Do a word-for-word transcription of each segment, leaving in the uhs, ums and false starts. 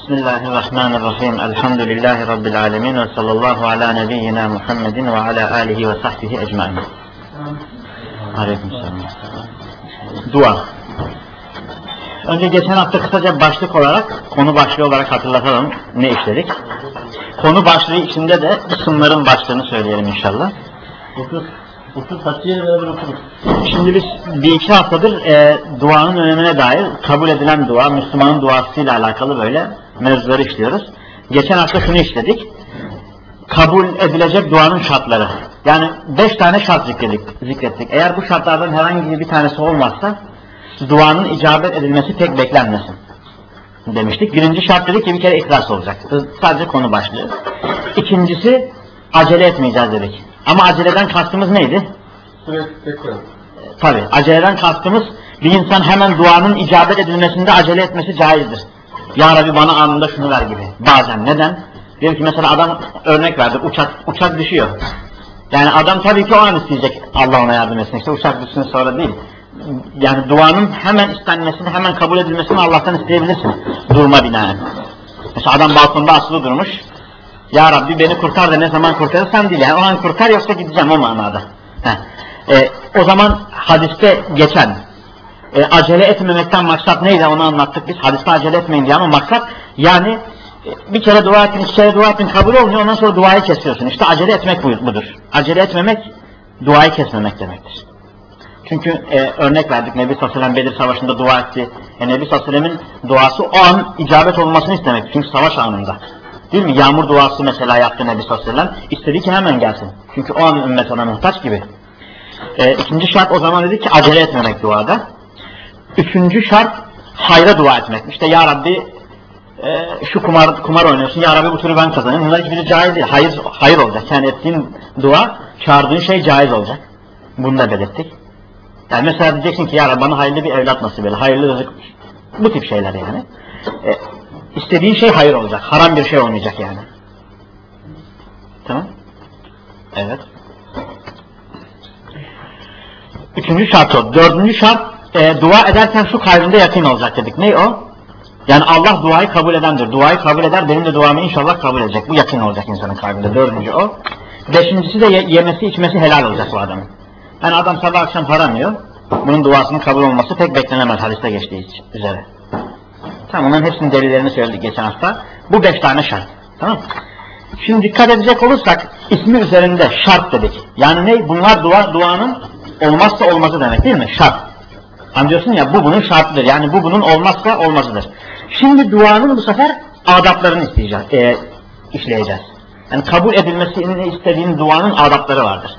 Bismillahirrahmanirrahim. Elhamdülillahi Rabbil alemin ve sallallahu ala nebiyyina Muhammedin ve ala alihi ve sahbihi ecmaîn. Aleykümselam. Dua. Önce geçen hafta kısaca başlık olarak, konu başlığı olarak hatırlatalım ne işledik. Konu başlığı içinde de kısımların başlığını söyleyelim inşallah. Otur. Otur, patiye beraber oturur. Şimdi biz bir iki haftadır e, duanın önemine dair kabul edilen dua, Müslümanın duasıyla alakalı böyle mevzuları işliyoruz. Geçen hafta şunu işledik. Kabul edilecek duanın şartları. Yani beş tane şart zikrettik. zikrettik. Eğer bu şartlardan herhangi bir tanesi olmazsa duanın icabet edilmesi pek beklenmesin demiştik. Birinci şart dedik ki bir kere ihlas olacak. Sadece konu başlığı. İkincisi acele etmeyeceğiz dedik. Ama aceleden kastımız neydi? Tabii aceleden kastımız bir insan hemen duanın icabet edilmesinde acele etmesi caizdir. Ya Rabbi bana anında şunu ver gibi. Bazen. Neden? Diyelim ki mesela adam örnek verdi. Uçak, uçak düşüyor. Yani adam tabii ki o an isteyecek Allah ona yardım etsin. İşte uçak düşsün sonra değil. Yani duanın hemen istenmesini, hemen kabul edilmesini Allah'tan isteyebilirsin. Durma binaen. Mesela adam balkonda asılı durmuş. Ya Rabbi beni kurtar da ne zaman kurtarırsan değil. Yani o an kurtar yoksa gideceğim o manada. E, o zaman hadiste geçen e, acele etmemekten maksat neydi onu anlattık biz. Hadiste acele etmeyin diye ama maksat yani e, bir kere dua ettin, iki kere dua ettin kabul olmuyor ondan sonra duayı kesiyorsun. İşte acele etmek budur. Acele etmemek duayı kesmemek demektir. Çünkü e, örnek verdik Nebi sallallahu aleyhi ve sellem Bedir Savaşı'nda dua etti. E, Nebi sallallahu aleyhi ve sellem'in duası o an icabet olmasını istemek. Çünkü savaş anında. Değil mi? Yağmur duası mesela yaptı Nebi sallallahu aleyhi ve sellem. İstedi ki hemen gelsin. Çünkü o an ümmet ona muhtaç gibi. E, ikinci şart o zaman dedik ki acele etmemek duada. Üçüncü şart hayra dua etmek. İşte Ya Rabbi e, şu kumar kumar oynuyorsun. Ya Rabbi bu türü ben kazanayım. Bunlar hiçbiri caiz değil. Hayır, hayır olacak. Yani ettiğin dua, çağırdığın şey caiz olacak. Bunu da belirttik. Yani mesela diyeceksin ki ya Rabbi bana hayırlı bir evlat nasip eyle. Hayırlı rızık. Bu tip şeyler yani. E, istediğin şey hayır olacak. Haram bir şey olmayacak yani. Tamam. Evet. Üçüncü şart o. Dördüncü şart e, dua ederken şu kalbinde yakın olacak dedik. Ne o? Yani Allah duayı kabul edendir. Duayı kabul eder. Benim de duamı inşallah kabul edecek. Bu yakın olacak insanın kalbinde. Dördüncü o. Beşincisi de ye yemesi içmesi helal olacak bu adamın. Yani adam sabah akşam haram yiyor. Bunun duasının kabul olması pek beklenemez hadiste geçtiği üzere. Tamam, onların hepsinin delillerini söyledik geçen hafta. Bu beş tane şart. Tamam. Şimdi dikkat edecek olursak ismi üzerinde şart dedik. Yani ne? Bunlar dua duanın olmazsa olmazı demek değil mi? Şart. Hani diyorsun ya bu bunun şartıdır. Yani bu bunun olmazsa olmazıdır. Şimdi duanın bu sefer adaplarını isteyeceğiz, e, işleyeceğiz. Yani kabul edilmesini istediğin duanın adapları vardır.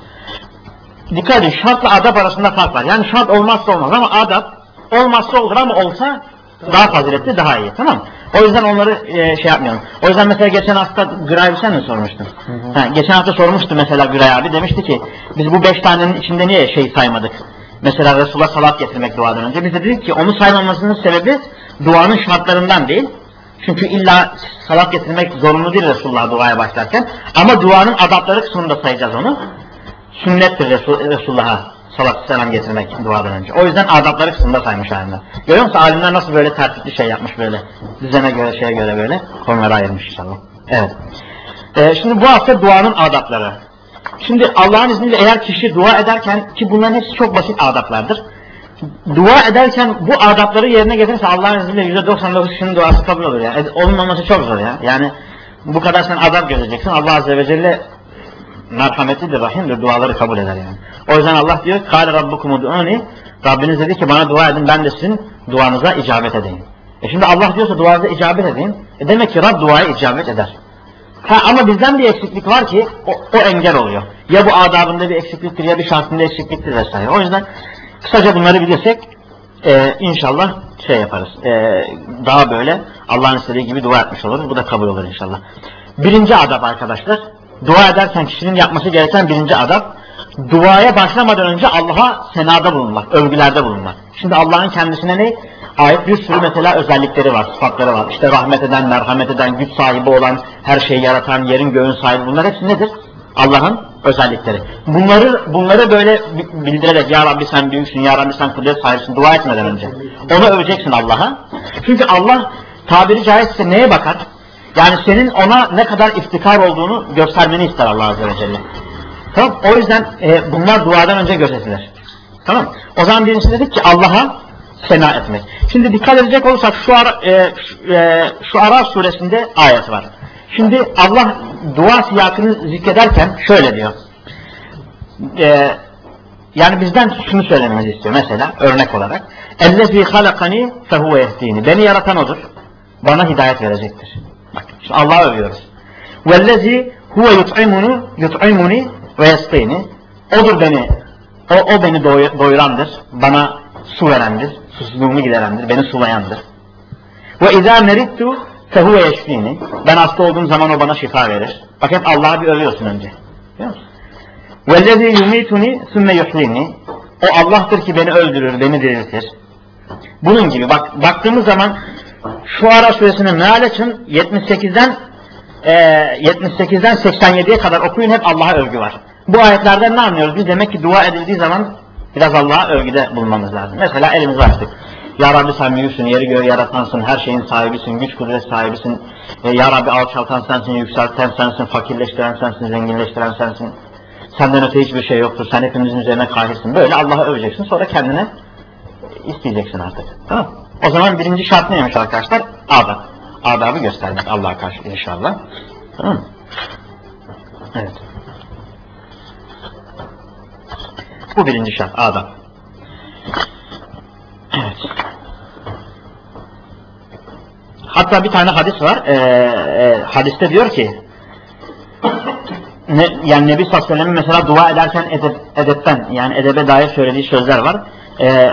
Dikkat edin, şartla adap arasında fark var. Yani şart olmazsa olmaz ama adap olmazsa olur ama olsa daha faziletli, daha iyi. Tamam mı? O yüzden onları e, şey yapmayalım. O yüzden mesela geçen hafta Güray abi sen mi sormuştun? Hı hı. Ha, geçen hafta sormuştu mesela Güray abi. Demişti ki biz bu beş tanenin içinde niye şey saymadık? Mesela Resul'a salat getirmek duadan önce. Biz de dedik ki onu saymamasının sebebi duanın şartlarından değil. Çünkü illa salat getirmek zorunlu değil Resulullah'a duaya başlarken. Ama duanın adapları kısmında sayacağız onu. Sünnettir Resul, Resulullah'a salat selam getirmek duadan önce. O yüzden adapları kısmında saymış alimler. Görüyor musun alimler nasıl böyle tertipli şey yapmış böyle. Düzene göre şeye göre böyle konulara ayırmış inşallah. Evet. Ee, şimdi bu hafta duanın adapları. Şimdi Allah'ın izniyle eğer kişi dua ederken ki bunların hepsi çok basit adaplardır. Dua ederken bu adapları yerine getirirse Allah'ın izniyle yüzde doksan dokuz kişinin duası kabul olur ya. Yani. Olmaması çok zor ya. Yani bu kadar sen adap göreceksin. Allah Azze ve Celle merhametlidir, rahimdir, duaları kabul eder yani. O yüzden Allah diyor, "Kâle rabbukum ud'ûni", Rabbiniz dedi ki bana dua edin, ben de sizin duanıza icabet edeyim. E şimdi Allah diyorsa duanıza icabet edeyim, e demek ki Rab duaya icabet eder. Ha ama bizden bir eksiklik var ki o, o engel oluyor. Ya bu adabında bir eksikliktir ya bir şartında eksikliktir vesaire. O yüzden kısaca bunları bilirsek e, inşallah şey yaparız. E, daha böyle Allah'ın istediği gibi dua etmiş oluruz. Bu da kabul olur inşallah. Birinci adab arkadaşlar. Dua ederken kişinin yapması gereken birinci adab, duaya başlamadan önce Allah'a senada bulunmak, övgülerde bulunmak. Şimdi Allah'ın kendisine ne? Ait bir sürü mesela özellikleri var, sıfatları var. İşte rahmet eden, merhamet eden, güç sahibi olan, her şeyi yaratan, yerin göğün sahibi, bunlar hepsi nedir? Allah'ın özellikleri. Bunları bunları böyle bildirerek, Ya Rabbi sen büyüksün, Ya Rabbi sen kudret sahibisin, dua etmeden önce onu öveceksin Allah'a. Çünkü Allah tabiri caizse neye bakar? Yani senin ona ne kadar iftikar olduğunu göstermeni ister Allah Azze ve Celle. Tamam. O yüzden e, bunlar duadan önce gözetilir. Tamam. O zaman birincisi dedik ki Allah'a sena etmek. Şimdi dikkat edecek olursak şu ara, e, şu, e, şu Araf suresinde ayet var. Şimdi Allah dua siyakını zikrederken şöyle diyor. E, yani bizden şunu söylememizi istiyor mesela örnek olarak. اَلَّذ۪ي خَلَقَنِي فَهُوَ يَهْد۪ينِ Beni yaratan odur. Bana hidayet verecektir. Bak şimdi Allah'ı övüyoruz. وَالَّذ۪ي هُوَ يُطْعِمُنُ يُطْعِمُنِ وَيَسْقِينِ Odur beni, o, o beni doy, doyurandır. Bana su verendir. Susuzluğumu giderendir. Beni sulayandır. وَاِذَا مَرِدْتُ فَهُوَ يَشْف۪ينِ Ben hasta olduğum zaman o bana şifa verir. Bak hep Allah'ı bir övüyorsun önce. Biliyor musun? وَالَّذ۪ي يُمِيتُنِ ثُمَّ يُحْيِينِ O Allah'tır ki beni öldürür, beni diriltir. Bunun gibi bak baktığımız zaman şu Ara suresinin mealen yetmiş sekizden e, yetmiş sekizden seksen yediye kadar okuyun, hep Allah'a övgü var. Bu ayetlerden ne anlıyoruz? Biz demek ki dua edildiği zaman biraz Allah'a övgüde bulunmamız lazım. Mesela elimizi açtık. Ya Rabbi sen büyüksün, yeri göğü yaratansın, her şeyin sahibisin, güç kudret sahibisin. E, ya Rabbi alçaltan sensin, yükselten sensin, fakirleştiren sensin, zenginleştiren sensin. Senden öte hiçbir şey yoktur, sen hepimizin üzerine kahirsin. Böyle Allah'ı öveceksin, sonra kendine isteyeceksin artık. Tamam. O zaman birinci şart neymiş arkadaşlar? Adab. Adabı göstermek Allah'a karşı inşallah. Tamam. Evet. Bu birinci şart, adab. Evet. Hatta bir tane hadis var. Ee, e, hadiste diyor ki ne, yani Nebi sallallahu aleyhi ve sellem'in mesela dua ederken edep, edepten yani edebe dair söylediği sözler var. Ee,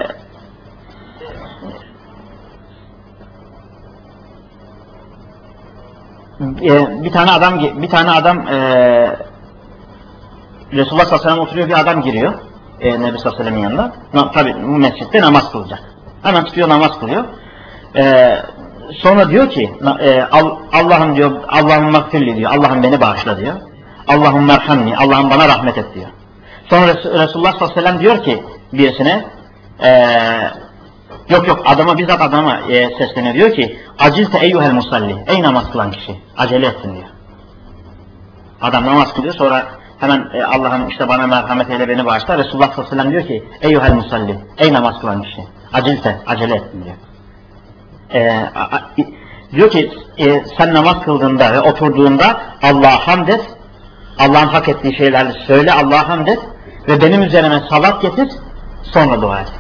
bir tane adam bir tane adam e, Resulullah sallallahu aleyhi ve sellem oturuyor, bir adam giriyor e, Nebi sallallahu aleyhi ve sellem'in yanında. Na, tabi bu mescitte namaz kılacak. Hemen tutuyor, namaz kılıyor. E, sonra diyor ki e, Allah'ım diyor, Allah'ım mağfirli diyor, Allah'ım beni bağışla diyor. Allah'ım merhamni, Allah'ım bana rahmet et diyor. Sonra Resulullah sallallahu aleyhi ve sellem diyor ki birisine e, yok yok adama bizzat adama e, sesleniyor, diyor ki acilte eyyuhel musalli, ey namaz kılan kişi acele etsin diyor. Adam namaz kılıyor, sonra hemen e, Allah'ım işte bana merhamet eyle, beni bağışla. Resulullah sallallahu aleyhi ve sellem diyor ki eyyuhel musalli, ey namaz kılan kişi acilte, acele etsin diyor. E, a, a, diyor ki e, sen namaz kıldığında ve oturduğunda Allah'a hamd et, Allah'ın hak ettiği şeylerle söyle, Allah'a hamd et ve benim üzerime salat getir, sonra dua et.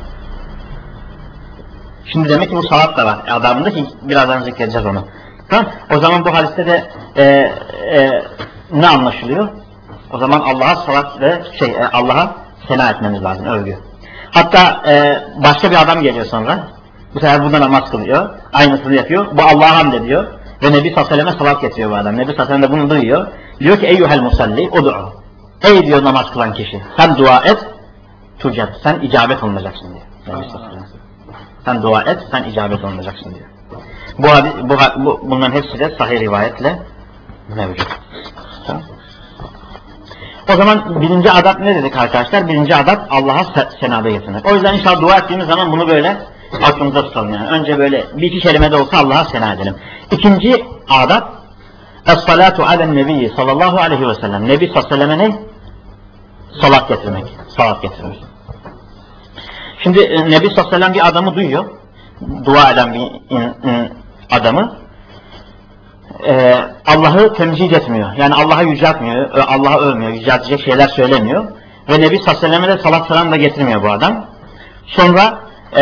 Şimdi demek ki bu salat da var adabında ki birazdan zikredeceğiz onu. Tamam. O zaman bu hadiste de e, e, ne anlaşılıyor? O zaman Allah'a salat ve şey e, Allah'a sena etmemiz lazım, övgü. Hatta e, başka bir adam geliyor sonra. Bu sefer burada namaz kılıyor. Aynısını yapıyor. Bu Allah'a hamd ediyor. Ve Nebi sallallahu aleyhi ve selleme salat getiriyor bu adam. Nebi sallallahu aleyhi ve sellem de bunu duyuyor. Diyor ki eyyuhel musalli ud'u. Ey diyor namaz kılan kişi, sen dua et, tucab. Sen icabet olunacaksın diyor. Nebi sallallahu aleyhi ve sellem. Sen dua et, sen icabet olunacaksın diyor. Bu, bu, bu bunların hepsi de sahih rivayetle mevcut. Tamam. O zaman birinci adab ne dedik arkadaşlar? Birinci adab Allah'a senada getirmek. O yüzden inşallah dua ettiğimiz zaman bunu böyle aklımıza tutalım yani. Önce böyle bir iki kelime de olsa Allah'a sena edelim. İkinci adab Es-salatu alen nebiyyi sallallahu aleyhi ve sellem. Nebi sallallahu aleyhi ve selleme ne? Salat getirmek. Salat getirmek. Şimdi Nebi sallallahu aleyhi ve sellem bir adamı duyuyor. Dua eden bir in, in, adamı. Ee, Allah'ı temcid etmiyor. Yani Allah'ı yüceltmiyor. Allah'ı övmüyor. Yüceltecek şeyler söylemiyor. Ve Nebi sallallahu aleyhi ve selleme de salat selam da getirmiyor bu adam. Sonra e,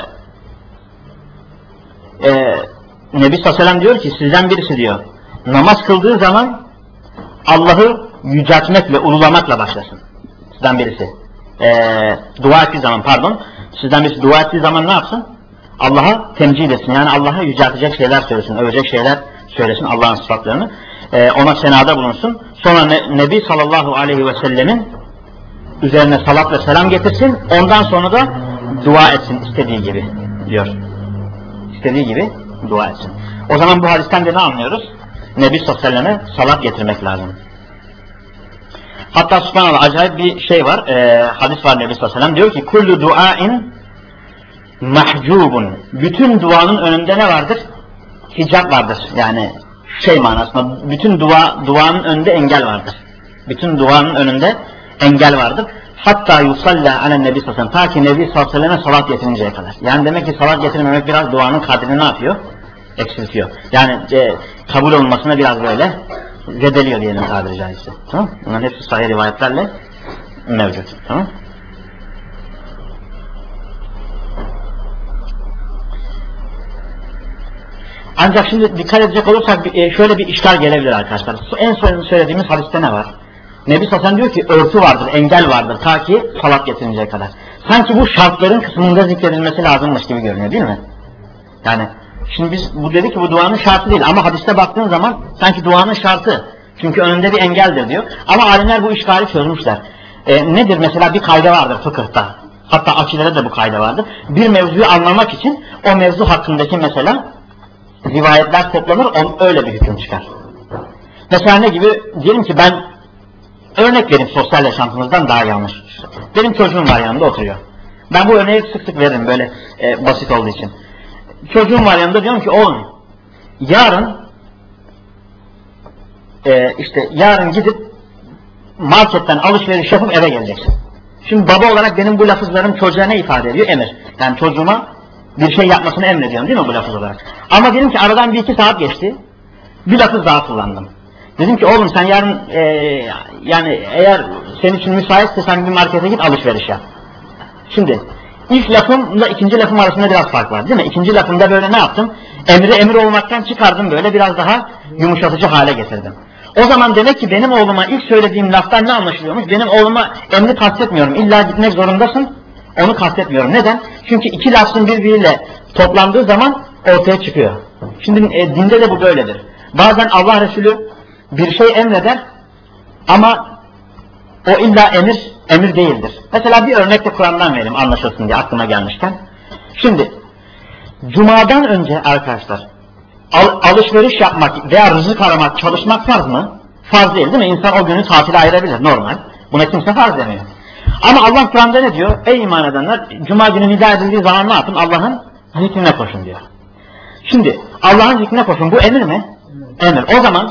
e, Nebi sallallahu aleyhi ve sellem diyor ki sizden birisi diyor namaz kıldığı zaman Allah'ı yüceltmekle, ululamakla başlasın. Sizden birisi. Ee, dua ettiği zaman pardon. Sizden birisi dua ettiği zaman ne yapsın? Allah'a temcid etsin. Yani Allah'a yüceltecek şeyler söylesin. Övecek şeyler söylesin. Allah'ın sıfatlarını. Ee, ona senada bulunsun. Sonra ne, Nebi sallallahu aleyhi ve sellemin üzerine salat ve selam getirsin. Ondan sonra da dua etsin istediği gibi diyor. İstediği gibi dua etsin. O zaman bu hadisten de ne anlıyoruz? Nebi sallallahu aleyhi ve selleme salat getirmek lazım. Hatta subhanallah acayip bir şey var. E, hadis var Nebi sallallahu aleyhi ve sellem. Diyor ki kullu duain mahcubun. Bütün duanın önünde ne vardır? hicap vardır. Yani şey manasında bütün dua duanın önünde engel vardır. Bütün duanın önünde engel vardır. Hatta yusalla alen nebi sallallahu aleyhi ve sellem, ta ki nebi sallallahu aleyhi ve sellem salat getirinceye kadar. Yani demek ki salat getirmemek biraz duanın kadrini ne yapıyor? Eksiltiyor. Yani e, kabul olmasına biraz böyle zedeliyor diyelim tabiri caizse. Tamam? Bunların hepsi sahih rivayetlerle mevcut. Tamam? Ancak şimdi dikkat edecek olursak şöyle bir işgal gelebilir arkadaşlar. En son söylediğimiz hadiste ne var? Nebi sallallahu aleyhi ve sellem diyor ki örtü vardır, engel vardır ta ki salat getirinceye kadar. Sanki bu şartların kısmında zikredilmesi lazımmış gibi görünüyor değil mi? Yani şimdi biz bu dedik ki bu duanın şartı değil ama hadiste baktığın zaman sanki duanın şartı. Çünkü önünde bir engeldir diyor. Ama alimler bu işgali çözmüşler. E, nedir mesela bir kayda vardır fıkıhta. Hatta akidede de bu kayda vardır. Bir mevzuyu anlamak için o mevzu hakkındaki mesela rivayetler toplanır, on, öyle bir hüküm çıkar. Mesela ne gibi? Diyelim ki ben örnek vereyim sosyal yaşantımızdan daha yanlış. Benim çocuğum var yanımda oturuyor. Ben bu örneği sık sık veririm böyle e, basit olduğu için. Çocuğum var yanımda, diyorum ki oğlum yarın e, işte yarın gidip marketten alışveriş yapıp eve geleceksin. Şimdi baba olarak benim bu lafızlarım çocuğa ne ifade ediyor? Emir. Yani çocuğuma bir şey yapmasını emrediyorum değil mi bu lafız olarak? Ama diyelim ki aradan bir iki saat geçti. Bir lafız daha kullandım. Dedim ki oğlum sen yarın e, yani eğer senin için müsaitse sen bir markete git alışveriş yap. Şimdi ilk lafımla ikinci lafım arasında biraz fark var değil mi? İkinci lafımda böyle ne yaptım? Emri emir olmaktan çıkardım, böyle biraz daha yumuşatıcı hale getirdim. O zaman demek ki benim oğluma ilk söylediğim laftan ne anlaşılıyormuş? Benim oğluma emri kastetmiyorum. İlla gitmek zorundasın. Onu kastetmiyorum. Neden? Çünkü iki lafzın birbiriyle toplandığı zaman ortaya çıkıyor. Şimdi e, dinde de bu böyledir. Bazen Allah Resulü bir şey emreder ama o illa emir, emir değildir. Mesela bir örnek de Kur'an'dan vereyim anlaşılsın diye aklıma gelmişken. Şimdi Cuma'dan önce arkadaşlar al, alışveriş yapmak veya rızık aramak, çalışmak farz mı? Farz değil değil mi? İnsan o günü tatile ayırabilir normal. Buna kimse farz demiyor. Ama Allah Kur'an'da ne diyor? Ey iman edenler, Cuma günü nida edildiği zaman ne yapın? Allah'ın zikrine koşun diyor. Şimdi Allah'ın zikrine koşun, bu emir mi? Emir. O zaman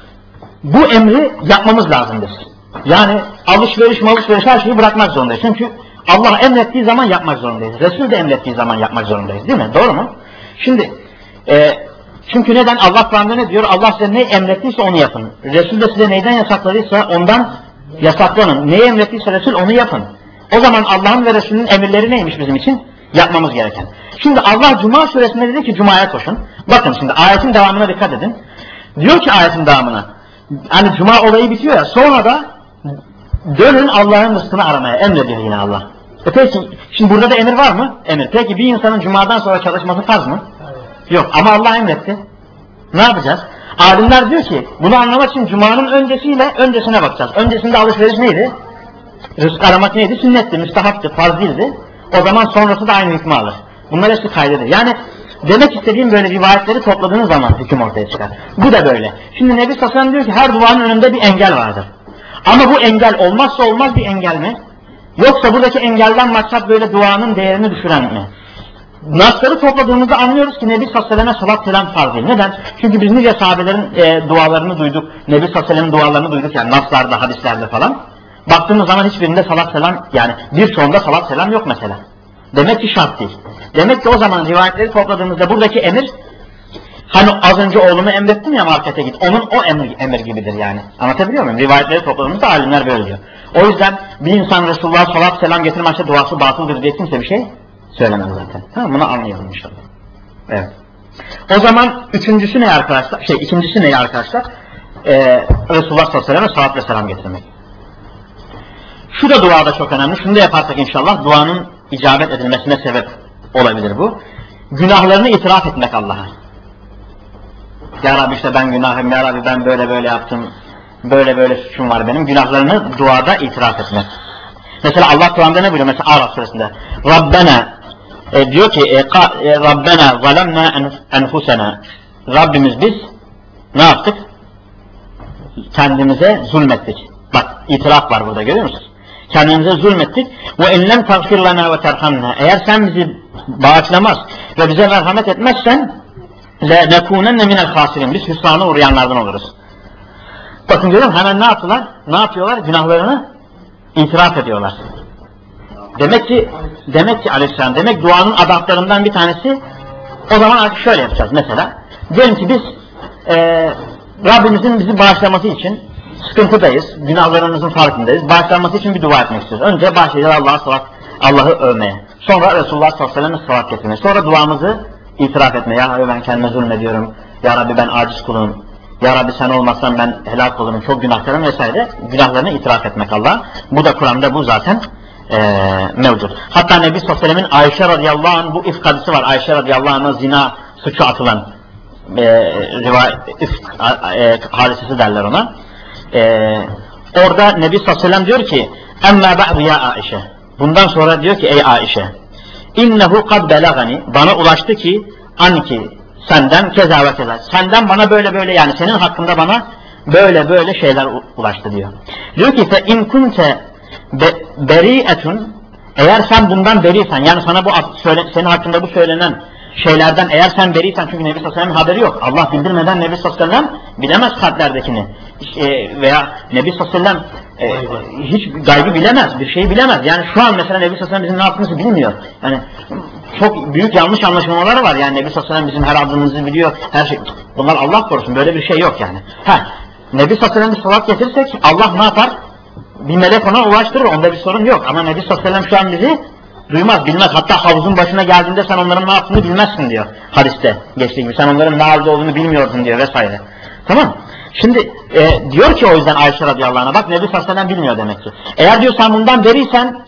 bu emri yapmamız lazımdır. Yani alışveriş, alışveriş her şeyi bırakmak zorundayız. Çünkü Allah emrettiği zaman yapmak zorundayız. Resul de emrettiği zaman yapmak zorundayız değil mi? Doğru mu? Şimdi e, çünkü neden? Allah Kur'an'da ne diyor? Allah size ne emrettiyse onu yapın. Resul de size neyden yasakladıysa ondan yasaklanın. Neyi emrettiyse Resul onu yapın. O zaman Allah'ın ve Resul'ün emirleri neymiş bizim için? Yapmamız gereken. Şimdi Allah Cuma suresinde dedi ki Cuma'ya koşun. Bakın şimdi ayetin devamına dikkat edin. Diyor ki ayetin devamına, hani Cuma olayı bitiyor ya, sonra da dönün Allah'ın rızkını aramaya emrediyor yine Allah. E peki şimdi burada da emir var mı? Emir. Peki bir insanın Cuma'dan sonra çalışması farz mı? Yok ama Allah emretti. Ne yapacağız? Alimler diyor ki bunu anlamak için Cuma'nın öncesiyle öncesine bakacağız. Öncesinde alışveriş neydi? Rızk aramak neydi? Sünnetti, müstahaptı, farz değildi. O zaman sonrası da aynı hükmü alır. Bunlar hepsi kaydedir. Yani demek istediğim böyle rivayetleri topladığınız zaman hüküm ortaya çıkar. Bu da böyle. Şimdi Nebi sallallahu aleyhi ve sellem diyor ki her duanın önünde bir engel vardır. Ama bu engel olmazsa olmaz bir engel mi? Yoksa buradaki engelden maksat böyle duanın değerini düşüren mi? Nasları topladığımızda anlıyoruz ki Nebi sallallahu aleyhi ve sellem salat selam farz değil. Neden? Çünkü biz nice sahabelerin e, dualarını duyduk. Nebi sallallahu aleyhi ve sellem'in dualarını duyduk yani naslarda, hadislerde falan. Baktığımız zaman hiçbirinde salat selam, yani birçoğunda salat selam yok mesela. Demek ki şart değil. Demek ki o zaman rivayetleri topladığımızda buradaki emir, hani az önce oğlumu emrettim ya markete git, onun o emir, emir gibidir yani. Anlatabiliyor muyum? Rivayetleri topladığımızda alimler böyle diyor. O yüzden bir insan Resulullah'a salat selam getirmezse duası batıldır diye kimse bir şey söylemez zaten. Ha, bunu anlayalım inşallah. Evet. O zaman üçüncüsü ne arkadaşlar? Şey ikincisi ne arkadaşlar? Ee, Resulullah sallallahu aleyhi ve sellem'e salat ve selam getirmek. Şu da duada çok önemli. Şunu da yaparsak inşallah duanın icabet edilmesine sebep olabilir bu. Günahlarını itiraf etmek Allah'a. Ya Rabbi işte ben günahım, Ya Rabbi ben böyle böyle yaptım, böyle böyle suçum var benim. Günahlarını duada itiraf etmek. Mesela Allah Kur'an'da ne buyuruyor? Mesela Araf suresinde. Rabbena e, diyor ki e, ka, e, Rabbena zalemna enfusena. Rabbimiz biz ne yaptık? Kendimize zulmettik. Bak itiraf var burada, görüyor musunuz? Kendimize zulmettik. Ve ellem tagfir lana ve terhamna. Eğer sen bizi bağışlamaz ve bize merhamet etmezsen لَنَكُونَنَّ مِنَ الْخَاسِرِينَ Biz hüsrana uğrayanlardan oluruz. Bakın görüyor musun? Hemen ne yaptılar? Ne yapıyorlar? Günahlarını itiraf ediyorlar. Demek ki, demek ki aleyhisselam, demek duanın adaplarından bir tanesi, o zaman artık şöyle yapacağız mesela. Diyelim ki biz e, Rabbimizin bizi bağışlaması için sıkıntıdayız, günahlarımızın farkındayız, bağışlanması için bir dua etmek istiyoruz. Önce başlayacağız Allah'a salat, Allah'ı övmeye. Sonra Resulullah sallallahu aleyhi ve sellem'e salat getirmeye. Sonra duamızı itiraf etmeye. Ya Rabbi ben kendime zulmediyorum. Ya Rabbi ben aciz kulum. Ya Rabbi sen olmazsan ben helak olurum. Çok günahlarım vesaire. Günahlarını itiraf etmek Allah. Bu da Kur'an'da bu zaten ee, mevcut. Hatta Nebi sallallahu aleyhi ve sellem'in Ayşe radıyallahu anh bu ifk hadisi var. Ayşe radıyallahu anh'a zina suçu atılan e, rivayet, ifk e, hadisesi derler ona. E, orada Nebi sallallahu aleyhi ve sellem diyor ki emmâ ba'du ya Ayşe. Bundan sonra diyor ki ey Ayşe innehu kad belagani bana ulaştı ki anki senden keza ve keza. Senden bana böyle böyle yani senin hakkında bana böyle böyle şeyler ulaştı diyor. Diyor ki fe in kunte beri'etun eğer sen bundan beriysen yani sana bu söyle, senin hakkında bu söylenen şeylerden eğer sen beriysen çünkü Nebi sallallahu aleyhi ve sellem'in haberi yok. Allah bildirmeden Nebi sallallahu aleyhi ve sellem bilemez kalplerdekini e, veya Nebi sallallahu aleyhi ve sellem e, hiç gaybı bilemez, bir şeyi bilemez. Yani şu an mesela Nebi sallallahu aleyhi ve sellem bizim ne yaptığımızı bilmiyor. Yani çok büyük yanlış anlaşılmaları var yani Nebi sallallahu aleyhi ve sellem bizim her adımımızı biliyor, her şey. Bunlar Allah korusun böyle bir şey yok yani. Ha, Nebi sallallahu aleyhi ve sellem salat getirirsek Allah ne yapar? Bir melek ona ulaştırır, onda bir sorun yok. Ama Nebi sallallahu aleyhi ve sellem şu an bizi duymaz, bilmez. Hatta havuzun başına geldiğinde sen onların ne yaptığını bilmezsin diyor hadiste geçtiği gibi. Sen onların ne halde olduğunu bilmiyordun diyor vesaire. Tamam. Şimdi e, diyor ki o yüzden Ayşe radıyallahu anh'a bak Nebi sallallahu aleyhi ve sellem bilmiyor demek ki. Eğer diyor sen bundan beriysen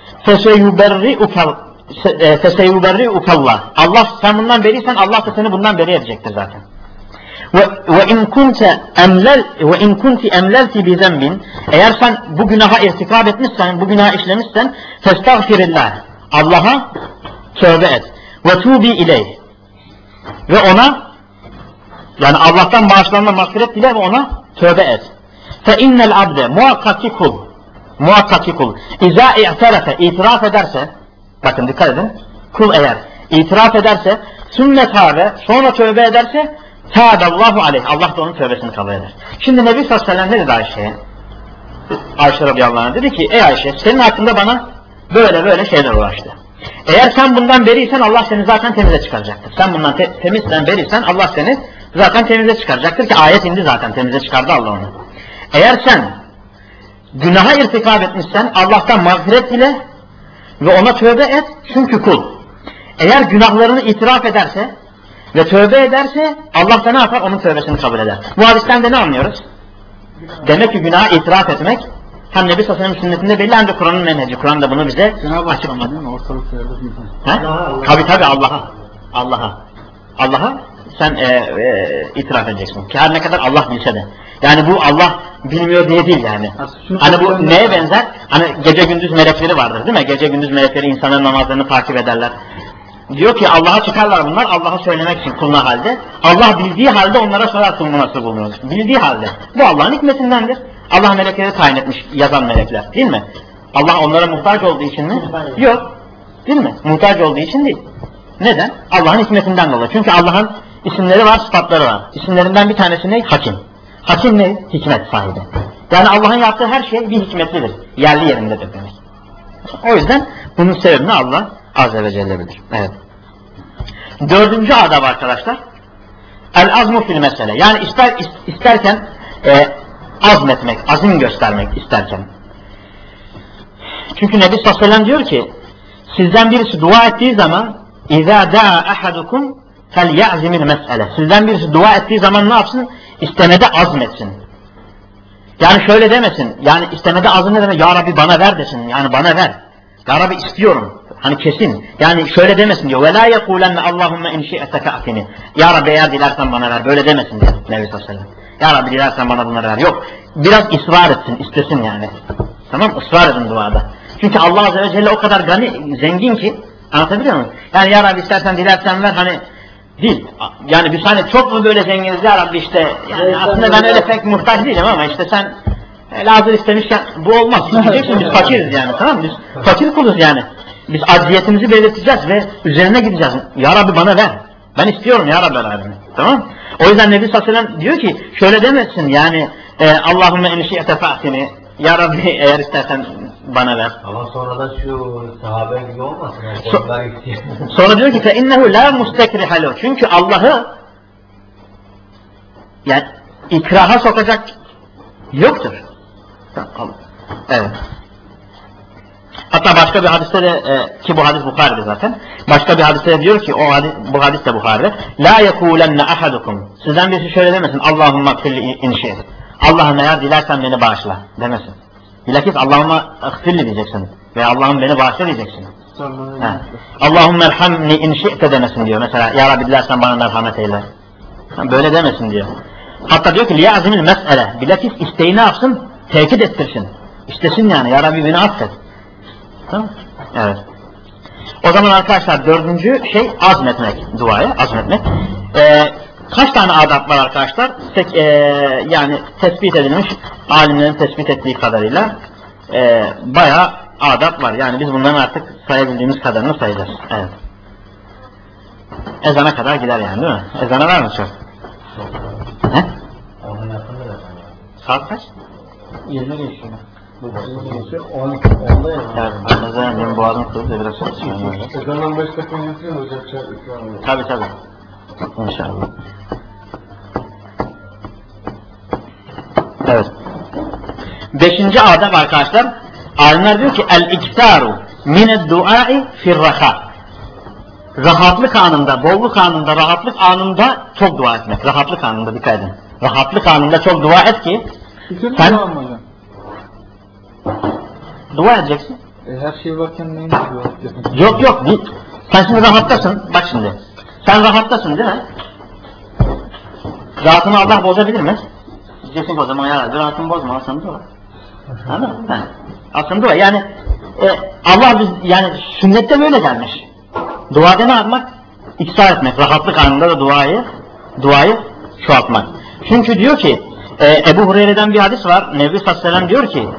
feseyuberri'ukallah. Allah sen bundan beriysen Allah da seni bundan beri edecektir zaten. Ve in kunte emlel ve in kunti emlelti bi zenbin eğer sen bu günaha irtikab etmişsen, bu günahı işlemişsen festagfirillah. Allah'a tövbe et. Ve tubi ileyh. Ve ona yani Allah'tan bağışlanma, mağfiret dile ve ona tövbe et. Fe innel abde muhakkak ki kul muhakkak ki kul İza i'terafe itiraf ederse bakın dikkat edin kul eğer itiraf ederse sünnet habe sonra tövbe ederse Tâbellahu aleyh. Allah da onun tövbesini kabul eder. Şimdi Nebi sallallahu aleyhi ve sellem ne dedi Ayşe'ye? Ayşe radıyallahu anh dedi ki ey Ayşe senin hakkında bana böyle böyle şeyler ulaştı. Eğer sen bundan beriysen Allah seni zaten temize çıkaracaktır. Sen bundan te temizsen beriysen Allah seni zaten temize çıkaracaktır ki ayet indi zaten temize çıkardı Allah onu. Eğer sen günaha irtikab etmişsen Allah'tan mağfiret dile ve ona tövbe et çünkü kul. Eğer günahlarını itiraf ederse ve tövbe ederse Allah da ne yapar? Onun tövbesini kabul eder. Bu hadisten de ne anlıyoruz? Demek ki günaha itiraf etmek hem Nebi sallallahu aleyhi ve sellem'in sünnetinde belli hem de Kur'an'ın menheci. Kur'an da bunu bize açık. Tabi tabi Allah'a. Allah'a. Allah'a sen e, e, itiraf edeceksin. Ki her ne kadar Allah bilse de. Yani bu Allah bilmiyor diye değil yani. Hani bu neye benzer? Hani gece gündüz melekleri vardır değil mi? Gece gündüz melekleri insanların namazlarını takip ederler. Diyor ki Allah'a çıkarlar bunlar Allah'a söylemek için kuluna halde. Allah bildiği halde onlara sorar kul nasıl bulunuyor. Bildiği halde. Bu Allah'ın hikmetindendir. Allah melekleri tayin etmiş yazan melekler değil mi? Allah onlara muhtaç olduğu için mi? Yok. Değil mi? Muhtaç olduğu için değil. Neden? Allah'ın hikmetinden dolayı. Çünkü Allah'ın isimleri var, sıfatları var. İsimlerinden bir tanesi ne? Hakim. Hakim ne? Hikmet sahibi. Yani Allah'ın yaptığı her şey bir hikmetlidir. Yerli yerindedir demek. O yüzden bunun sebebini Allah Azze ve Celle bilir. Evet. Dördüncü adab arkadaşlar. El azmu fil mesele. Yani ister, isterken e, azmetmek, azim göstermek isterken. Çünkü Nebi sallallahu aleyhi ve sellem diyor ki sizden birisi dua ettiği zaman İzâ da'a ahadukum fel ya'zimil mesele. Sizden birisi dua ettiği zaman ne yapsın? İstemede azmetsin. Yani şöyle demesin. Yani istemede azim ne demek? Ya Rabbi bana ver desin. Yani bana ver. Ya Rabbi istiyorum. Hani kesin. Yani şöyle demesin diyor. Ve la yekulenne Allahumme in şi'teke atini. Ya Rabbi eğer dilersen bana ver. Böyle demesin diyor Nebi sallallahu aleyhi ve sellem. Ya Rabbi dilersen bana bunları ver. Yok. Biraz ısrar etsin, istesin yani. Tamam? Israr edin duada. Çünkü Allah Azze ve Celle o kadar gani, zengin ki, anlatabiliyor muyum? Yani Ya Rabbi istersen dilersen ver, hani değil. Yani biz hani çok mu böyle zenginiz Ya Rabbi işte, yani aslında ben öyle pek muhtaç değilim ama işte sen lazır istemişken bu olmaz. Diyeceksin biz fakiriz yani, tamam mı? Biz fakir kuluz yani. Biz acziyetimizi belirteceğiz ve üzerine gideceğiz. Ya Rabbi bana ver. Ben istiyorum ya Rabbel Alemin. Tamam. O yüzden Nebi sallallahu aleyhi ve sellem diyor ki şöyle demesin yani e, Allahümme en şi'te fa'tini, ya Rabbi eğer istersen bana ver. Ama sonra da şu sahabe gibi olmasın. Yani so sonra diyor ki fe innehu la mustekriha lehu. Çünkü Allah'ı yani ikraha sokacak yoktur. Evet. Hatta başka bir hadiste de e, ki bu hadis Bukhari'de zaten. Başka bir hadiste de diyor ki o hadis, bu hadis de Bukhari'de. La yekulenne ahadukum. Sizden birisi şöyle demesin. Allahümme gfirli inşi'et. Allah'ım eğer dilersen beni bağışla demesin. Bilakis Allahümme gfirli diyeceksin. Ve Allah'ım beni bağışla diyeceksin. Allahümme erhamni inşi'te demesin diyor. Mesela ya Rabbi dilersen bana merhamet eyle. Böyle demesin diyor. Hatta diyor ki liyazimil mes'ele. Bilakis isteği ne yapsın? Tekit ettirsin. İstesin yani. Ya Rabbi beni affet. Tamam. Evet. O zaman arkadaşlar dördüncü şey azmetmek. Duaya azmetmek. Ee, kaç tane adab var arkadaşlar? Tek, e, yani tespit edilmiş. Alimlerin tespit ettiği kadarıyla e, bayağı adab var. Yani biz bunların artık sayabildiğimiz kadarını sayacağız. Evet. Ezana kadar gider yani değil mi? Ezana var mı çok? He? Onun yakında da. Saat kaç? yirmi geçiyor. on onda ya. Evet, anladım. Benim boğazım kırıldı da biraz çalışıyorum. Ezandan beş dakika yürütüyor hocam. Tabii tabii. İnşallah. Evet. Beşinci adab arkadaşlar. Alimler diyor ki el-iktaru mined-duai fir-raha. Rahatlık anında, bolluk anında, rahatlık anında çok dua etmek. Rahatlık anında dikkat edin. Rahatlık anında çok dua et ki sen dua edeceksin. E, her şey varken neyin dua edeceksin? Yok yok. Değil. Sen şimdi rahattasın. Bak şimdi. Sen rahattasın değil mi? Rahatını Allah bozabilir mi? Diyeceksin ki o zaman ya rahatını bozma. Aslında dua. Anladın mı? Aslında dua. Yani e, Allah biz yani sünnette böyle gelmiş. Duada ne yapmak? İksar etmek. Rahatlık anında da duayı duayı çoğaltmak. Çünkü diyor ki e, Ebu Hureyre'den bir hadis var. Nebi sallallahu aleyhi ve sellem diyor ki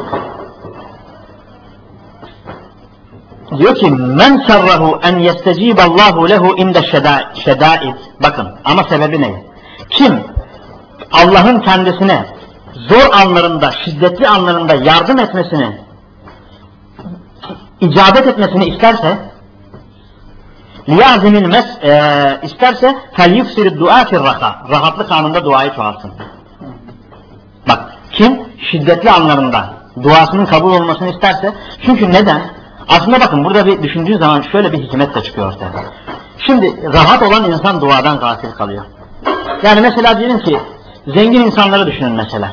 diyor ki men serrahu en yesteciballahu lehu inde şedâid. Bakın ama sebebi ne? Kim Allah'ın kendisine zor anlarında, şiddetli anlarında yardım etmesini, icabet etmesini isterse liyazimil mes e, isterse fel yüksirid dua firraha. Rahatlık anında duayı çoğalsın. Bak kim şiddetli anlarında duasının kabul olmasını isterse, çünkü neden? Aslında bakın burada bir düşündüğü zaman şöyle bir hikmet de çıkıyor ortaya. Şimdi rahat olan insan duadan gafil kalıyor. Yani mesela diyelim ki zengin insanları düşünün mesela.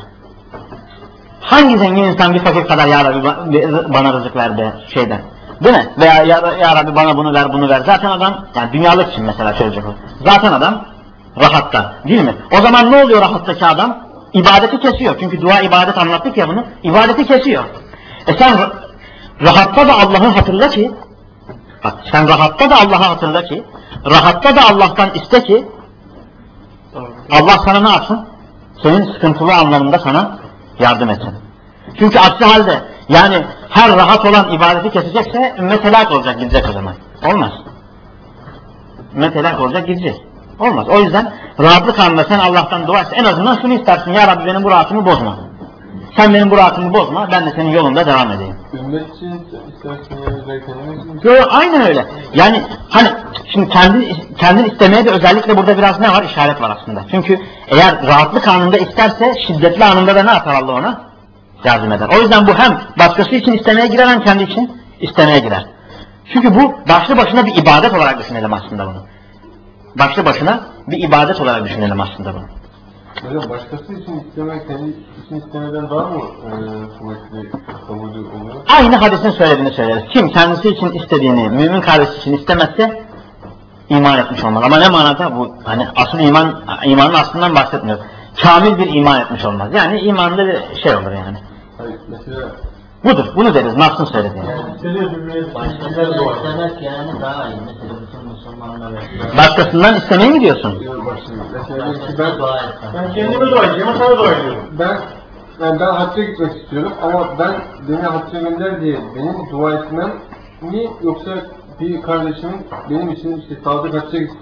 Hangi zengin insan bir fakir kadar ya Rabbi bana rızık ver de şeyden. Değil mi? Veya ya, ya Rabbi bana bunu ver bunu ver. Zaten adam yani dünyalık için mesela söyleyecek o. Zaten adam rahatta değil mi? O zaman ne oluyor rahattaki adam? İbadeti kesiyor. Çünkü dua ibadet anlattık ya bunu. İbadeti kesiyor. E sen rahatta da Allah'ı hatırla ki bak sen rahatta da Allah'ı hatırla ki rahatta da Allah'tan iste ki Allah sana ne yapsın? Senin sıkıntılı anlarında sana yardım etsin. Çünkü aksi halde yani her rahat olan ibadeti kesecekse ümmet helak olacak, gidecek o zaman. Olmaz. Ümmet helak olacak, gidecek. Olmaz. O yüzden rahatlık anında sen Allah'tan dua et. En azından şunu istersin. Ya Rabbi benim bu rahatımı bozma. Sen benim bu rahatımı bozma. Ben de senin yolunda devam edeyim. Ümmet için istersen kendini Yo, aynen öyle. Yani hani şimdi kendi kendin istemeye de özellikle burada biraz ne var? İşaret var aslında. Çünkü eğer rahatlık anında isterse şiddetli anında da ne yapar Allah ona? Yardım eder. O yüzden bu hem başkası için istemeye girer hem kendi için istemeye girer. Çünkü bu başlı başına bir ibadet olarak düşünelim aslında bunu. Başlı başına bir ibadet olarak düşünelim aslında bunu. Hocam başkası için istemek kendi için istemeden daha mı e, kuvvetli kabul oluyor? Aynı hadisin söylediğini söyleriz. Kim kendisi için istediğini mümin kardeşi için istemezse iman etmiş olmaz. Ama ne manada bu? Hani asıl iman, imanın aslından bahsetmiyor. Kamil bir iman etmiş olmaz. Yani imanda bir şey olur yani. Hayır, mesela budur. Bunu deriz. Nasıl söylediğini. başkaları dua istemek yani daha iyi. Mesela bütün Müslümanlar başkasından istemeyi mi diyorsun? Mesela ben dua etmem. Ben kendime dua edeceğim, sana dua ediyorum. Ben yani ben hacca gitmek istiyorum ama ben beni hacca gönder diye benim dua etmem mi yoksa bir kardeşimin benim için işte sadık hacca gitsin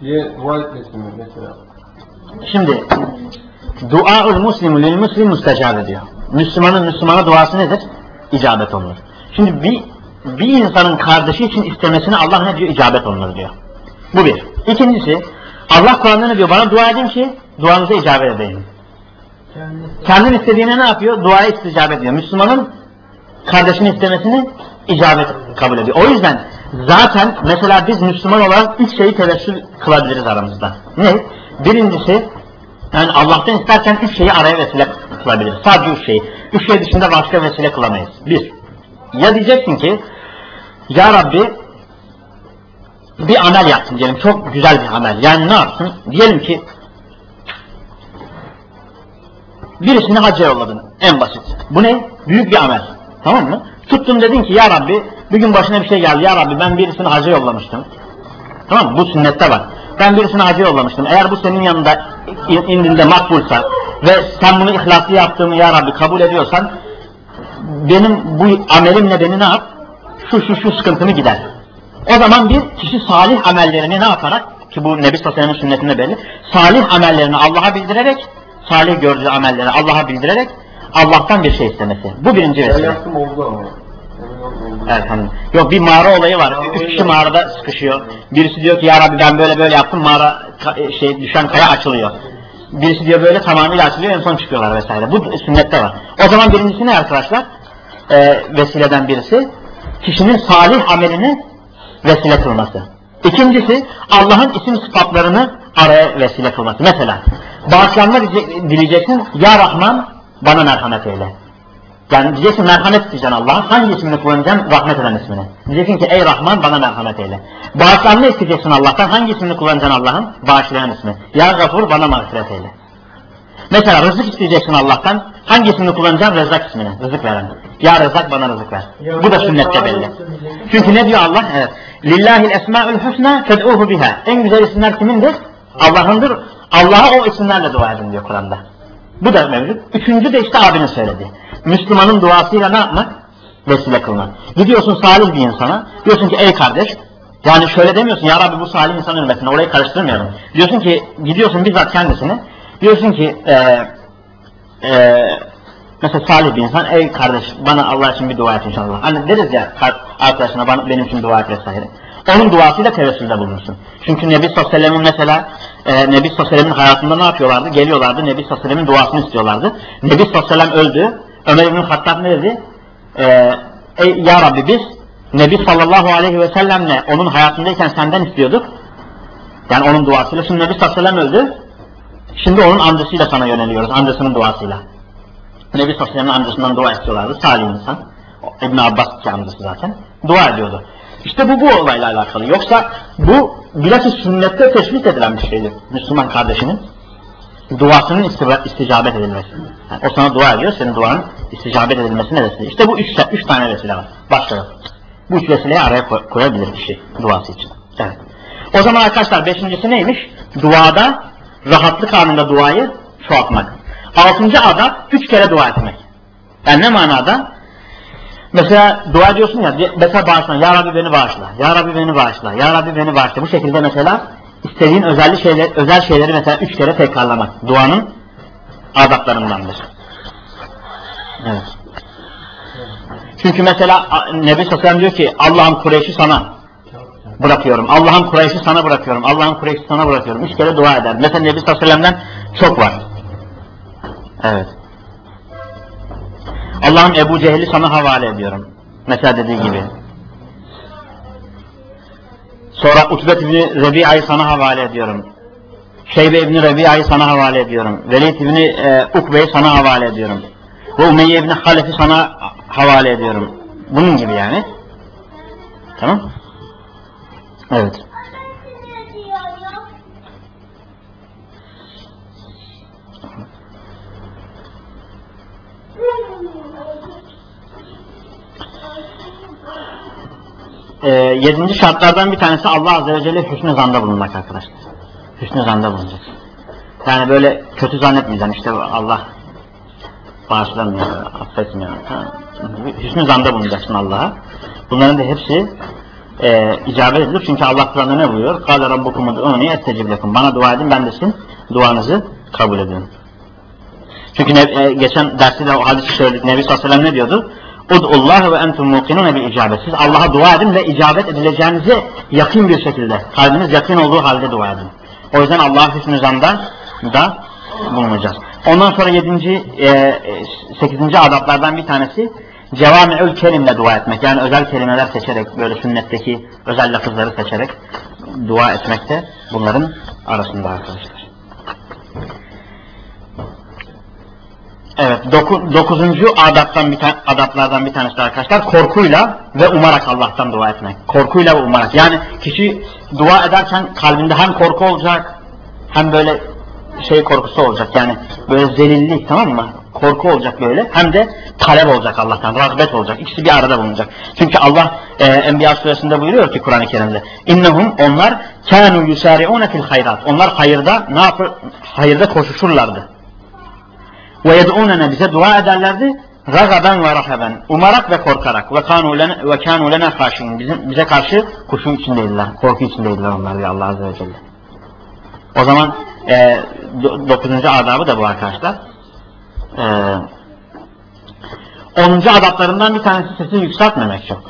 diye dua etmesi mi mesela? Şimdi duaul muslimu lil muslim müstecab ediyor. Müslümanın Müslümana duası nedir? İcabet olunur. Şimdi bir, bir insanın kardeşi için istemesine Allah ne diyor? İcabet olunur diyor. Bu bir. İkincisi Allah Kur'an'da ne diyor? Bana dua edin ki duanıza icabet edeyim. Kendin istediğine ne yapıyor? Duaya isticabet ediyor. Müslümanın kardeşinin istemesini icabet kabul ediyor. O yüzden zaten mesela biz Müslüman olarak üç şeyi tevessül kılabiliriz aramızda. Ne? Birincisi yani Allah'tan isterken üç şeyi araya vesile kılabiliriz. Sadece üç şeyi. Üç şey dışında başka vesile kılamayız. Bir. Ya diyeceksin ki Ya Rabbi bir amel yaptın diyelim. Çok güzel bir amel. Yani ne yaptın? Diyelim ki birisini hacca yolladın. En basit. Bu ne? Büyük bir amel. Tamam mı? Tuttun dedin ki Ya Rabbi bir gün başına bir şey geldi. Ya Rabbi ben birisini hacca yollamıştım. Tamam mı? Bu sünnette var. Ben birisini hacca yollamıştım. Eğer bu senin yanında indinde makbulsa ve sen bunu ihlaslı yaptığımı Ya Rabbi kabul ediyorsan benim bu amelimle beni ne yap? Şu şu şu sıkıntımı gider. O zaman bir kişi salih amellerini ne yaparak ki bu Nebi Sallallahu Aleyhi ve Sellem'in sünnetinde belli. Salih amellerini Allah'a bildirerek salih gördüğü amelleri Allah'a bildirerek Allah'tan bir şey istemesi. Bu birinci vesile. Yaptım oldu ama. Evet hanım. Yok bir mağara olayı var. Üç kişi mağarada sıkışıyor. Birisi diyor ki Ya Rabbi ben böyle böyle yaptım. Mağara şey düşen kaya açılıyor. Birisi diyor böyle tamamıyla açılıyor. En son çıkıyorlar vesaire. Bu sünnette var. O zaman birincisi ne arkadaşlar? Ee, vesileden birisi kişinin salih amelini vesile kılması. İkincisi Allah'ın isim sıfatlarını araya vesile kılması. Mesela bağışlanma dileyeceksin. Ya Rahman bana merhamet eyle. Yani diyeceksin merhamet isteyeceksin Allah'a. Hangi ismini kullanacaksın? Rahmet eden ismini. Diyeceksin ki ey Rahman bana merhamet eyle. Bağışlanma isteyeceksin Allah'tan. Hangi ismini kullanacaksın Allah'ın? Bağışlayan ismi. Ya Gafur bana mağfiret eyle. Mesela rızık isteyeceksin Allah'tan. Hangi ismini kullanacaksın? Rezzak ismini. Rızık veren. Ya Rezzak bana rızık ver. Bu da sünnette belli. Çünkü ne diyor Allah? Evet. Lillahil esma'ül husna fed'uhu biha. En güzel isimler kimindir? Allah'ındır. Allah'a o isimlerle dua edin diyor Kur'an'da. Bu da mevcut. Üçüncü de işte abinin söylediği. Müslümanın duasıyla ne yapmak? Vesile kılmak. Gidiyorsun salih bir insana. Diyorsun ki ey kardeş. Yani şöyle demiyorsun ya Rabbi bu salih insan hürmetine. Orayı karıştırmayalım. Diyorsun ki gidiyorsun bizzat kendisine. Diyorsun ki e, e, mesela salih bir insan. Ey kardeş bana Allah için bir dua et inşallah. Hani deriz ya arkadaşına bana, benim için dua et vesaire. Onun duasıyla tevessülde bulunursun. Çünkü Nebi Sallallahu Aleyhi ve Sellem'in mesela e, Nebi Sallallahu Aleyhi ve Sellem'in hayatında ne yapıyorlardı? Geliyorlardı Nebi Sallallahu Aleyhi ve Sellem'in duasını istiyorlardı. Nebi Sallallahu Aleyhi ve Sellem öldü. Ömer İbn Hattab ne dedi? Ee, ey ya Rabbi biz Nebi Sallallahu Aleyhi ve Sellem'le onun hayatındayken senden istiyorduk. Yani onun duasıyla. Şimdi Nebi Sallallahu Aleyhi ve Sellem öldü. Şimdi onun amcasıyla sana yöneliyoruz. Amcasının duasıyla. Nebi Sallallahu Aleyhi ve Sellem'in amcasından dua istiyorlardı. Salih insan. İbn Abbas amcası zaten. Dua ediyordu. İşte bu bu olayla alakalı. Yoksa bu bilakis sünnette teşvik edilen bir şeydir. Müslüman kardeşinin duasının isticabet edilmesi. Yani o sana dua ediyor, senin duanın isticabet edilmesine vesile. İşte bu üç, üç tane vesile var. Başka yok. Bu üç vesileyi araya koy, koyabilir kişi duası için. Evet. O zaman arkadaşlar beşincisi neymiş? Duada, rahatlık anında duayı çoğaltmak. Altıncı adab, üç kere dua etmek. Yani ne manada? Mesela dua ediyorsun ya, mesela bağışla, Ya Rabbi beni bağışla, Ya Rabbi beni bağışla, Ya Rabbi beni bağışla. Bu şekilde mesela istediğin özel şeyler, özel şeyleri mesela üç kere tekrarlamak. Duanın adaplarındandır. Evet. Çünkü mesela Nebi Sallallahu Aleyhi ve Sellem diyor ki Allah'ım Kureyş'i sana bırakıyorum. Allah'ım Kureyş'i sana bırakıyorum. Allah'ım Kureyş'i sana bırakıyorum. Üç kere dua eder. Mesela Nebi Sallallahu Aleyhi ve Sellem'den çok var. Evet. Allah'ım Ebu Cehil'i sana havale ediyorum. Mesela dediği gibi. Sonra Utbet İbni Rebi'a'yı sana havale ediyorum. Şeybe İbni Rebi'a'yı sana havale ediyorum. Velid İbni e, Ukbe'yi sana havale ediyorum. Ve Umeyye İbni Halef'i sana havale ediyorum. Bunun gibi yani. Tamam. Evet. Ee, yedinci şartlardan bir tanesi Allah Azze ve Celle hüsnü zanda bulunmak arkadaşlar. Hüsnü zanda bulunacaksın. Yani böyle kötü zannetmeyeceksin. İşte Allah bağışlamıyor, affetmiyor. Ha. Hüsnü zanda bulunacaksın Allah'a. Bunların da hepsi e, icabet edilir. Çünkü Allah Kur'an'da ne buyuruyor? قَالَ رَبُّكُمُ دُعُونِي اَسْتَجِبْ لَكُمْ Bana dua edin, ben de sizin duanızı kabul edin. Çünkü e, geçen derste de o hadisi söyledik. Nebi sallallahu aleyhi ve sellem ne diyordu? Ud'ullaha ve entum muqinun bil icabet. Siz Allah'a dua edin ve icabet edileceğinizi yakın bir şekilde, kalbiniz yakın olduğu halde dua edin. O yüzden Allah'a hüsnü zanda da bulunacağız. Ondan sonra yedinci, sekizinci adaplardan bir tanesi cevami'ül kelimle dua etmek. Yani özel kelimeler seçerek, böyle sünnetteki özel lafızları seçerek dua etmek de bunların arasında arkadaşlar. Evet, doku, dokuzuncu adaptan bir ta, adaplardan bir tanesi de arkadaşlar korkuyla ve umarak Allah'tan dua etmek. Korkuyla ve umarak. Yani kişi dua ederken kalbinde hem korku olacak, hem böyle şey korkusu olacak. Yani böyle zelillik, tamam mı? Korku olacak böyle. Hem de talep olacak Allah'tan, rağbet olacak. İkisi bir arada bulunacak. Çünkü Allah e, Enbiya suresinde buyuruyor ki Kur'an-ı Kerim'de İnnehum onlar kânû yusâri'ûne fil hayrat. Onlar hayırda ne yapır? Hayırda koşuşurlardı. Ve yed'ûnene bize dua ederlerdi. Ragaben ve rahaben. Umarak ve korkarak. Ve kânû lene ve kânû lene hâşîn. Bizim bize karşı kuşu içindeydiler. Korku içindeydiler onlar diye Allah azze ve celle. O zaman e, dokuzuncu adabı da bu arkadaşlar. E, onuncu adaplarından bir tanesi sesi yükseltmemek çok.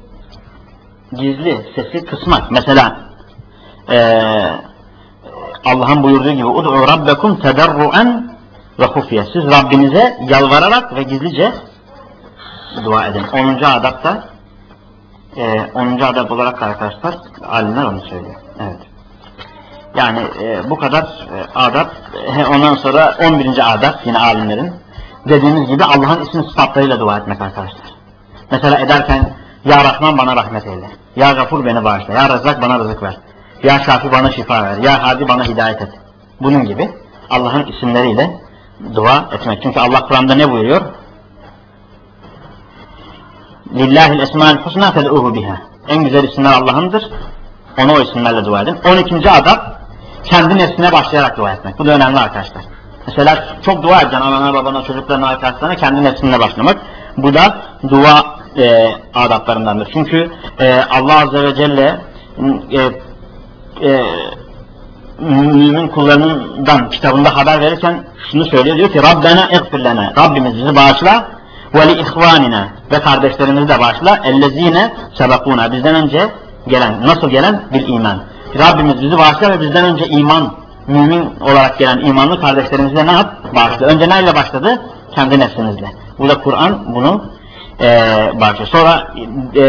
Gizli sesi kısmak. Mesela e, Allah'ın buyurduğu gibi ud'u rabbekum tederruen ve hufiye. Siz Rabbinize yalvararak ve gizlice dua edin. onuncu adapta e, onuncu adap olarak arkadaşlar alimler onu söylüyor. Evet. Yani e, bu kadar e, adap. E, ondan sonra on birinci adap yine alimlerin dediğimiz gibi Allah'ın isim sıfatlarıyla dua etmek arkadaşlar. Mesela ederken Ya Rahman bana rahmet eyle. Ya Gafur beni bağışla. Ya Rezzak bana rızık ver. Ya Şafi bana şifa ver. Ya Hadi bana hidayet et. Bunun gibi Allah'ın isimleriyle dua etmek. Çünkü Allah Kur'an'da ne buyuruyor? Lillahil esma'l husna fed'uhu biha. En güzel isimler Allah'ındır. Ona o isimlerle dua edin. on ikinci adab kendi nefsine başlayarak dua etmek. Bu da önemli arkadaşlar. Mesela çok dua edeceksin anana, babana, çocuklarına, arkadaşlarına kendi nefsinle başlamak. Bu da dua e, adaplarındandır. Çünkü e, Allah Azze ve Celle e, e, mümin kullarından kitabında haber verirken şunu söylüyor, diyor ki Rabbena iğfir lena. Rabbimiz bizi bağışla ve li ihvanina ve kardeşlerimizi de bağışla ellezine sebekuna. Bizden önce gelen, nasıl gelen? Bil iman. Rabbimiz bizi bağışla ve bizden önce iman, mümin olarak gelen imanlı kardeşlerimizle ne yap? Bağışla. Önce neyle başladı? Kendi nefsinizle. Burada Kur'an bunu e, bağışlıyor. Sonra e,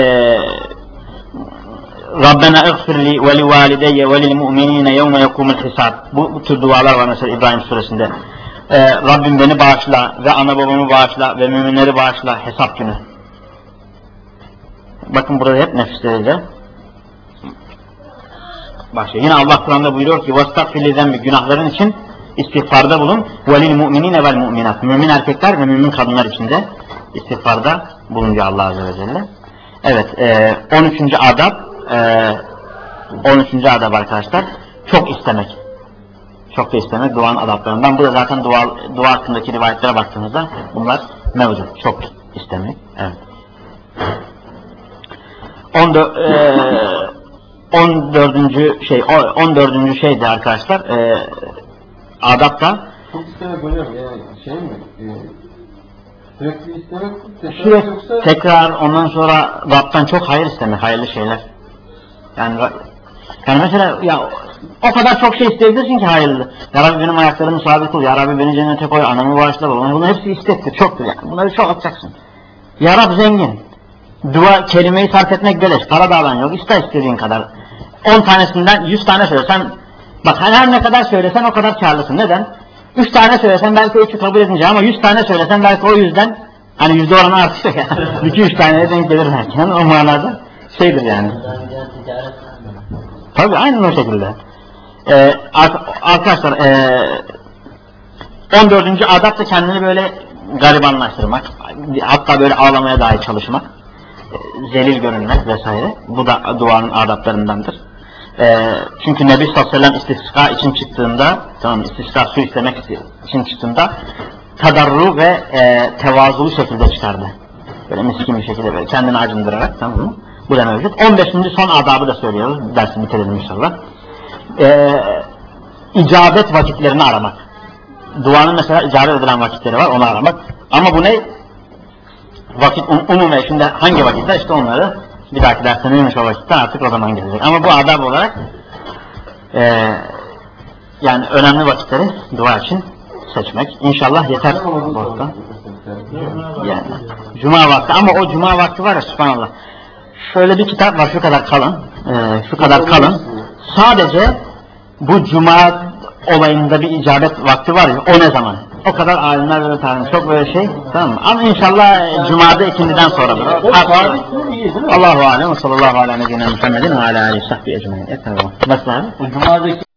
Rabbena iğfirli ve li valideyye ve lil mu'minine yevme yekumul hisab. Bu, bu tür dualar var mesela İbrahim suresinde. Ee, Rabbim beni bağışla ve ana babamı bağışla ve müminleri bağışla hesap günü. Bakın burada hep nefisleriyle başlıyor. Yine Allah Kur'an'da buyuruyor ki vastagfir li zenbi, günahların için istiğfarda bulun. Ve lil mu'minine vel mu'minat. Mümin erkekler ve mümin kadınlar için de istiğfarda bulunuyor Allah Azze ve Celle. Evet, e, on üçüncü adab e, on üçüncü adab arkadaşlar, çok istemek. Çok da istemek duanın adaplarından. Bu da zaten dua, dua hakkındaki rivayetlere baktığımızda bunlar mevcut. Çok istemek. Evet. on dördüncü şey on dördüncü şeydi arkadaşlar. E, adapta çok istemek hocam yani şey mi? E, sürekli istemek tekrar sürekli yoksa tekrar ondan sonra Rab'dan çok hayır istemek, hayırlı şeyler. Yani yani mesela ya o kadar çok şey isteyebilirsin ki hayırlı. Ya Rabbi benim ayaklarımı sabit kıl. Ya Rabbi beni cennete koy. Anamı bağışla. Bunun hepsi istektir. Çoktur yani. Bunları çok atacaksın. Ya Rabbi zengin. Dua kelimeyi sarf etmek beleş. Para da alan yok. İste istediğin kadar. on tanesinden yüz tane söylesen, bak her ne kadar söylesen o kadar karlısın. Neden? üç tane söylesen belki üçü kabul edince, ama yüz tane söylesen belki o yüzden hani yüzde oranı artıyor ya. iki üç taneye denk gelir belki. Yani o manada şeydir yani. Tabii aynen o şekilde. Ee, arkadaşlar ee, on dördüncü adab da kendini böyle garibanlaştırmak, hatta böyle ağlamaya dahi çalışmak, e, zelil görünmek vesaire. Bu da duanın adaplarındandır. E, çünkü Nebi sallallahu aleyhi ve sellem istisqa için çıktığında, tamam, istisqa su istemek için çıktığında tadarru ve e, tevazulu şekilde çıkardı. Böyle miskin bir şekilde böyle kendini acındırarak, tamam mı? Bu da mevcut. on beşinci son adabı da söylüyoruz. Dersi bitirelim inşallah. Ee, icabet vakitlerini aramak. Duanın mesela icabet edilen vakitleri var, onu aramak. Ama bu ne? Vakit um, umumi. Şimdi hangi vakitte? İşte onları bir dahaki derste neymiş o vakitte artık o zaman gelecek. Ama bu adab olarak e, yani önemli vakitleri dua için seçmek. İnşallah yeter bu vakti. Yani cuma vakti, ama o cuma vakti var ya, subhanallah. Şöyle bir kitap var, şu kadar kalın. E, şu kadar kalın. Sadece bu cuma olayında bir icabet vakti var ya, o ne zaman? O kadar alimler böyle tarih, çok böyle şey, tamam mı? Ama inşallah e, cumada ikindiden sonra da. Allahu alem ve sallallahu aleyhi ve sellem Muhammedin ve ala aleyhi sahbihi ecmaîn. Mesela Cumadaki